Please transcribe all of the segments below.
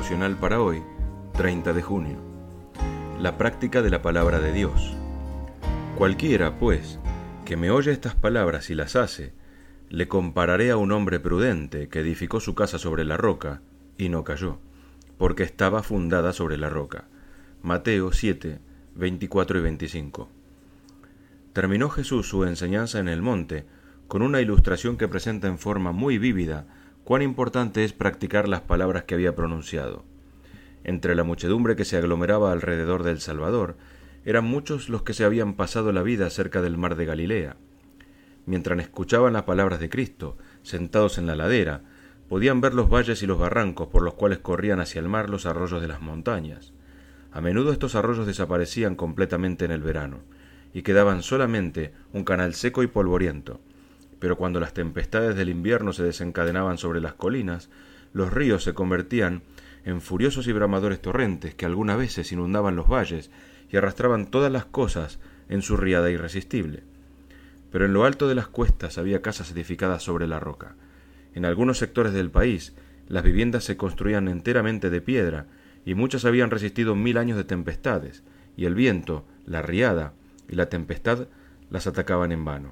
devocional para hoy, 30 de junio. La práctica de la palabra de Dios. Cualquiera, pues, que me oye estas palabras y las hace, le compararé a un hombre prudente que edificó su casa sobre la roca y no cayó, porque estaba fundada sobre la roca. Mateo 7, 24 y 25. Terminó Jesús su enseñanza en el monte con una ilustración que presenta en forma muy vívida cuán importante es practicar las palabras que había pronunciado. Entre la muchedumbre que se aglomeraba alrededor del Salvador, eran muchos los que se habían pasado la vida cerca del mar de Galilea. Mientras escuchaban las palabras de Cristo, sentados en la ladera, podían ver los valles y los barrancos por los cuales corrían hacia el mar los arroyos de las montañas. A menudo estos arroyos desaparecían completamente en el verano, y quedaban solamente un canal seco y polvoriento. Pero cuando las tempestades del invierno se desencadenaban sobre las colinas, los ríos se convertían en furiosos y bramadores torrentes que algunas veces inundaban los valles y arrastraban todas las cosas en su riada irresistible. Pero en lo alto de las cuestas había casas edificadas sobre la roca. En algunos sectores del país, las viviendas se construían enteramente de piedra, y muchas habían resistido 1000 años de tempestades, y el viento, la riada y la tempestad las atacaban en vano.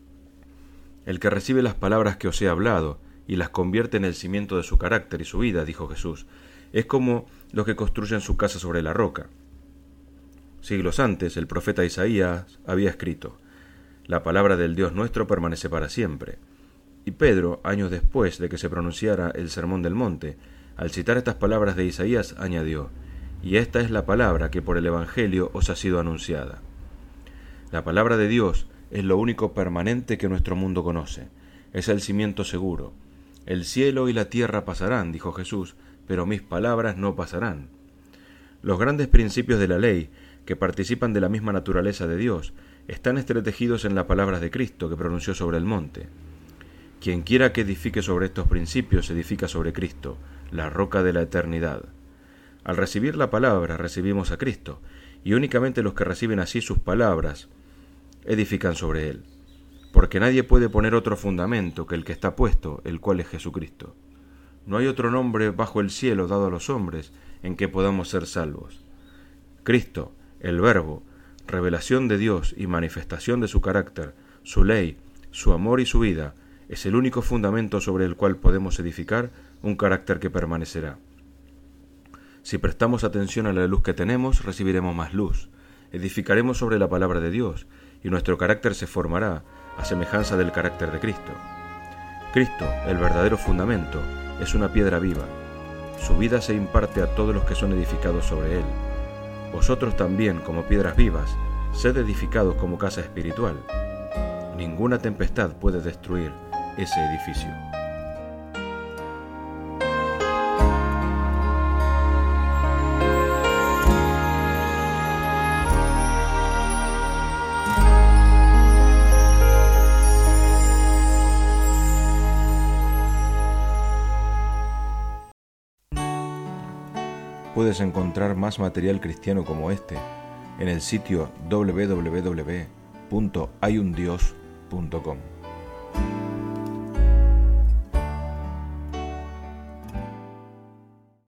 El que recibe las palabras que os he hablado y las convierte en el cimiento de su carácter y su vida, dijo Jesús, es como los que construyen su casa sobre la roca. Siglos antes, el profeta Isaías había escrito: la palabra del Dios nuestro permanece para siempre. Y Pedro, años después de que se pronunciara el Sermón del Monte, al citar estas palabras de Isaías, añadió: y esta es la palabra que por el Evangelio os ha sido anunciada. La palabra de Dios es lo único permanente que nuestro mundo conoce. Es el cimiento seguro. El cielo y la tierra pasarán, dijo Jesús, pero mis palabras no pasarán. Los grandes principios de la ley, que participan de la misma naturaleza de Dios, están entretejidos en las palabras de Cristo que pronunció sobre el monte. Quien quiera que edifique sobre estos principios, edifica sobre Cristo, la roca de la eternidad. Al recibir la palabra, recibimos a Cristo, y únicamente los que reciben así sus palabras edifican sobre él, porque nadie puede poner otro fundamento que el que está puesto, el cual es Jesucristo. No hay otro nombre bajo el cielo dado a los hombres en que podamos ser salvos. Cristo, el Verbo, revelación de Dios y manifestación de su carácter, su ley, su amor y su vida, es el único fundamento sobre el cual podemos edificar un carácter que permanecerá. Si prestamos atención a la luz que tenemos, recibiremos más luz. Edificaremos sobre la palabra de Dios, y nuestro carácter se formará a semejanza del carácter de Cristo. Cristo, el verdadero fundamento, es una piedra viva. Su vida se imparte a todos los que son edificados sobre él. Vosotros también, como piedras vivas, sed edificados como casa espiritual. Ninguna tempestad puede destruir ese edificio. Puedes encontrar más material cristiano como este en el sitio www.hayundios.com.